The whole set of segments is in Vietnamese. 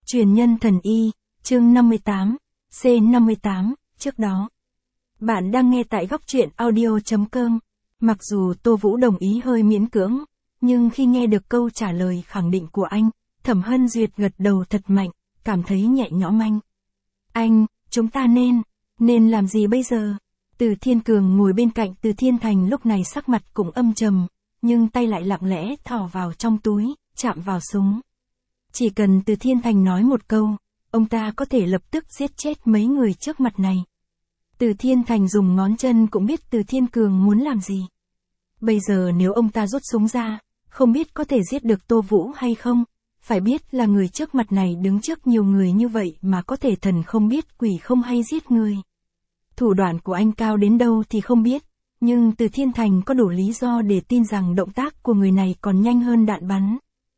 Truyền nhân thần y, chương 58, C58, trước đó. Bạn đang nghe tại góc truyện audio.com. Mặc dù Tô Vũ đồng ý hơi miễn cưỡng, nhưng khi nghe được câu trả lời khẳng định của anh, Thẩm Hân Duyệt gật đầu thật mạnh, cảm thấy nhẹ nhõm anh. Anh, chúng ta nên làm gì bây giờ? Từ Thiên Cường ngồi bên cạnh Từ Thiên Thành lúc này sắc mặt cũng âm trầm, nhưng tay lại lặng lẽ thò vào trong túi, chạm vào súng. Chỉ cần Từ Thiên Thành nói một câu, ông ta có thể lập tức giết chết mấy người trước mặt này. Từ Thiên Thành dùng ngón chân cũng biết Từ Thiên Cường muốn làm gì. Bây giờ nếu ông ta rút súng ra, không biết có thể giết được Tô Vũ hay không, phải biết là người trước mặt này đứng trước nhiều người như vậy mà có thể thần không biết quỷ không hay giết người. Thủ đoạn của anh cao đến đâu thì không biết, nhưng Từ Thiên Thành có đủ lý do để tin rằng động tác của người này còn nhanh hơn đạn bắn.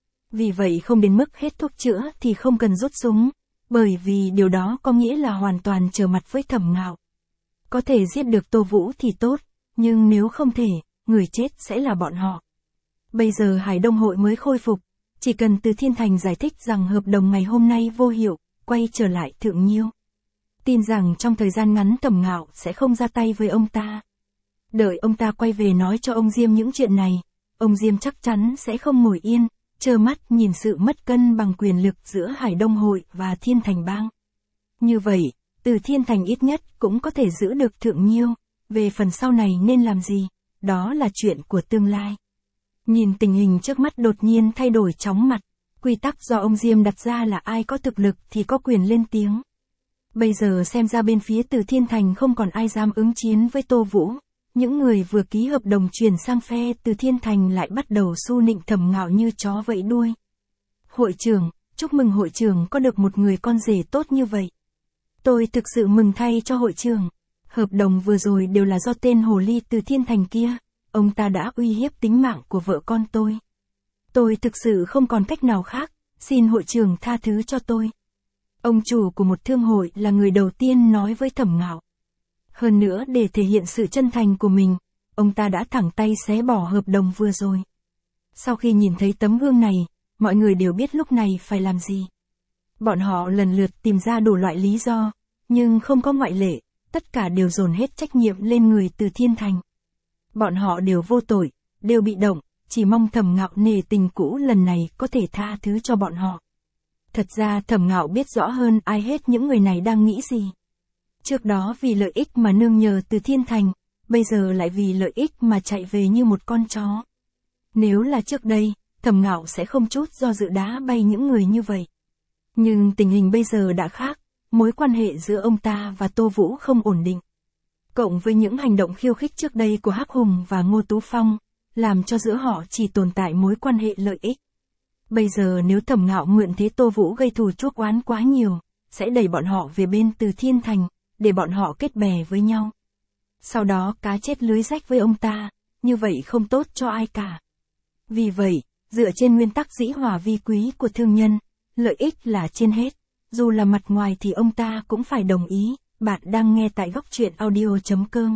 Vì vậy không đến mức hết thuốc chữa thì không cần rút súng, bởi vì điều đó có nghĩa là hoàn toàn trở mặt với Thẩm Ngạo. Có thể giết được Tô Vũ thì tốt, nhưng nếu không thể, người chết sẽ là bọn họ. Bây giờ Hải Đông hội mới khôi phục, chỉ cần Từ Thiên Thành giải thích rằng hợp đồng ngày hôm nay vô hiệu, quay trở lại Thượng Nhiêu. Tin rằng trong thời gian ngắn Thẩm Ngạo sẽ không ra tay với ông ta. Đợi ông ta quay về nói cho ông Diêm những chuyện này, ông Diêm chắc chắn sẽ không ngồi yên, trơ mắt nhìn sự mất cân bằng quyền lực giữa Hải Đông hội và Thiên Thành bang. Như vậy, Từ Thiên Thành ít nhất cũng có thể giữ được Thượng Nhiêu, về phần sau này nên làm gì, đó là chuyện của tương lai. Nhìn tình hình trước mắt đột nhiên thay đổi chóng mặt, quy tắc do ông Diêm đặt ra là ai có thực lực thì có quyền lên tiếng. Bây giờ xem ra bên phía Từ Thiên Thành không còn ai dám ứng chiến với Tô Vũ, những người vừa ký hợp đồng chuyển sang phe Từ Thiên Thành lại bắt đầu su nịnh Thẩm Ngạo như chó vẫy đuôi. Hội trưởng, chúc mừng hội trưởng có được một người con rể tốt như vậy. Tôi thực sự mừng thay cho hội trưởng. Hợp đồng vừa rồi đều là do tên hồ ly Từ Thiên Thành kia, ông ta đã uy hiếp tính mạng của vợ con tôi. Tôi thực sự không còn cách nào khác, xin hội trưởng tha thứ cho tôi. Ông chủ của một thương hội là người đầu tiên nói với Thẩm Ngạo. Hơn nữa để thể hiện sự chân thành của mình, ông ta đã thẳng tay xé bỏ hợp đồng vừa rồi. Sau khi nhìn thấy tấm gương này, mọi người đều biết lúc này phải làm gì. Bọn họ lần lượt tìm ra đủ loại lý do, nhưng không có ngoại lệ, tất cả đều dồn hết trách nhiệm lên người Từ Thiên Thành. Bọn họ đều vô tội, đều bị động, chỉ mong Thẩm Ngạo nể tình cũ lần này có thể tha thứ cho bọn họ. Thật ra Thẩm Ngạo biết rõ hơn ai hết những người này đang nghĩ gì. Trước đó vì lợi ích mà nương nhờ Từ Thiên Thành, bây giờ lại vì lợi ích mà chạy về như một con chó. Nếu là trước đây, Thẩm Ngạo sẽ không chút do dự đá bay những người như vậy. Nhưng tình hình bây giờ đã khác, mối quan hệ giữa ông ta và Tô Vũ không ổn định. Cộng với những hành động khiêu khích trước đây của Hắc Hùng và Ngô Tú Phong, làm cho giữa họ chỉ tồn tại mối quan hệ lợi ích. Bây giờ nếu Thẩm Ngạo mượn thế Tô Vũ gây thù chuốc oán quá nhiều, sẽ đẩy bọn họ về bên Từ Thiên Thành, để bọn họ kết bè với nhau. Sau đó cá chết lưới rách với ông ta, như vậy không tốt cho ai cả. Vì vậy, dựa trên nguyên tắc dĩ hòa vi quý của thương nhân, lợi ích là trên hết, dù là mặt ngoài thì ông ta cũng phải đồng ý. Bạn đang nghe tại góc truyện audio.com.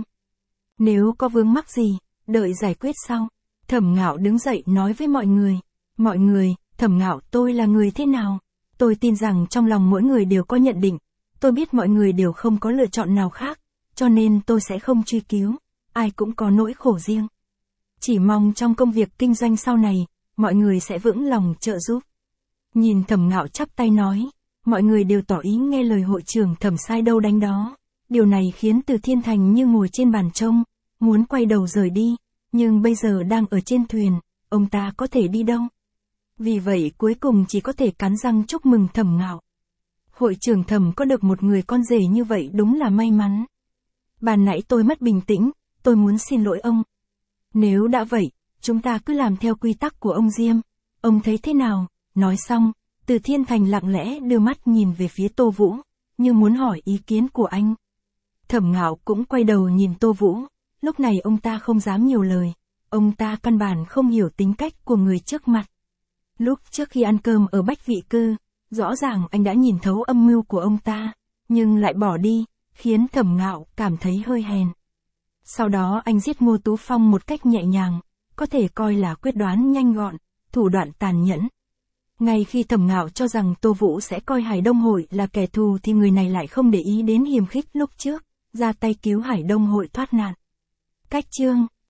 Nếu có vướng mắc gì, đợi giải quyết sau. Thẩm Ngạo đứng dậy nói với mọi người. Mọi người, Thẩm Ngạo tôi là người thế nào? Tôi tin rằng trong lòng mỗi người đều có nhận định. Tôi biết mọi người đều không có lựa chọn nào khác, cho nên tôi sẽ không truy cứu. Ai cũng có nỗi khổ riêng. Chỉ mong trong công việc kinh doanh sau này, mọi người sẽ vững lòng trợ giúp. Nhìn Thẩm Ngạo chắp tay nói. Mọi người đều tỏ ý nghe lời hội trưởng Thẩm sai đâu đánh đó. Điều này khiến Từ Thiên Thành như ngồi trên bàn trông, muốn quay đầu rời đi, nhưng bây giờ đang ở trên thuyền, ông ta có thể đi đâu. Vì vậy cuối cùng chỉ có thể cắn răng chúc mừng Thẩm Ngạo. Hội trưởng Thẩm có được một người con rể như vậy đúng là may mắn. Ban nãy tôi mất bình tĩnh, tôi muốn xin lỗi ông. Nếu đã vậy, chúng ta cứ làm theo quy tắc của ông Diêm. Ông thấy thế nào? Nói xong, Từ Thiên Thành lặng lẽ đưa mắt nhìn về phía Tô Vũ, như muốn hỏi ý kiến của anh. Thẩm Ngạo cũng quay đầu nhìn Tô Vũ, lúc này ông ta không dám nhiều lời, ông ta căn bản không hiểu tính cách của người trước mặt. Lúc trước khi ăn cơm ở Bách Vị Cư, rõ ràng anh đã nhìn thấu âm mưu của ông ta, nhưng lại bỏ đi, khiến Thẩm Ngạo cảm thấy hơi hèn. Sau đó anh giết Ngô Tú Phong một cách nhẹ nhàng, có thể coi là quyết đoán nhanh gọn, thủ đoạn tàn nhẫn. Ngay khi Thẩm Ngạo cho rằng Tô Vũ sẽ coi Hải Đông Hội là kẻ thù thì người này lại không để ý đến hiềm khích lúc trước, ra tay cứu Hải Đông Hội thoát nạn. Cách chương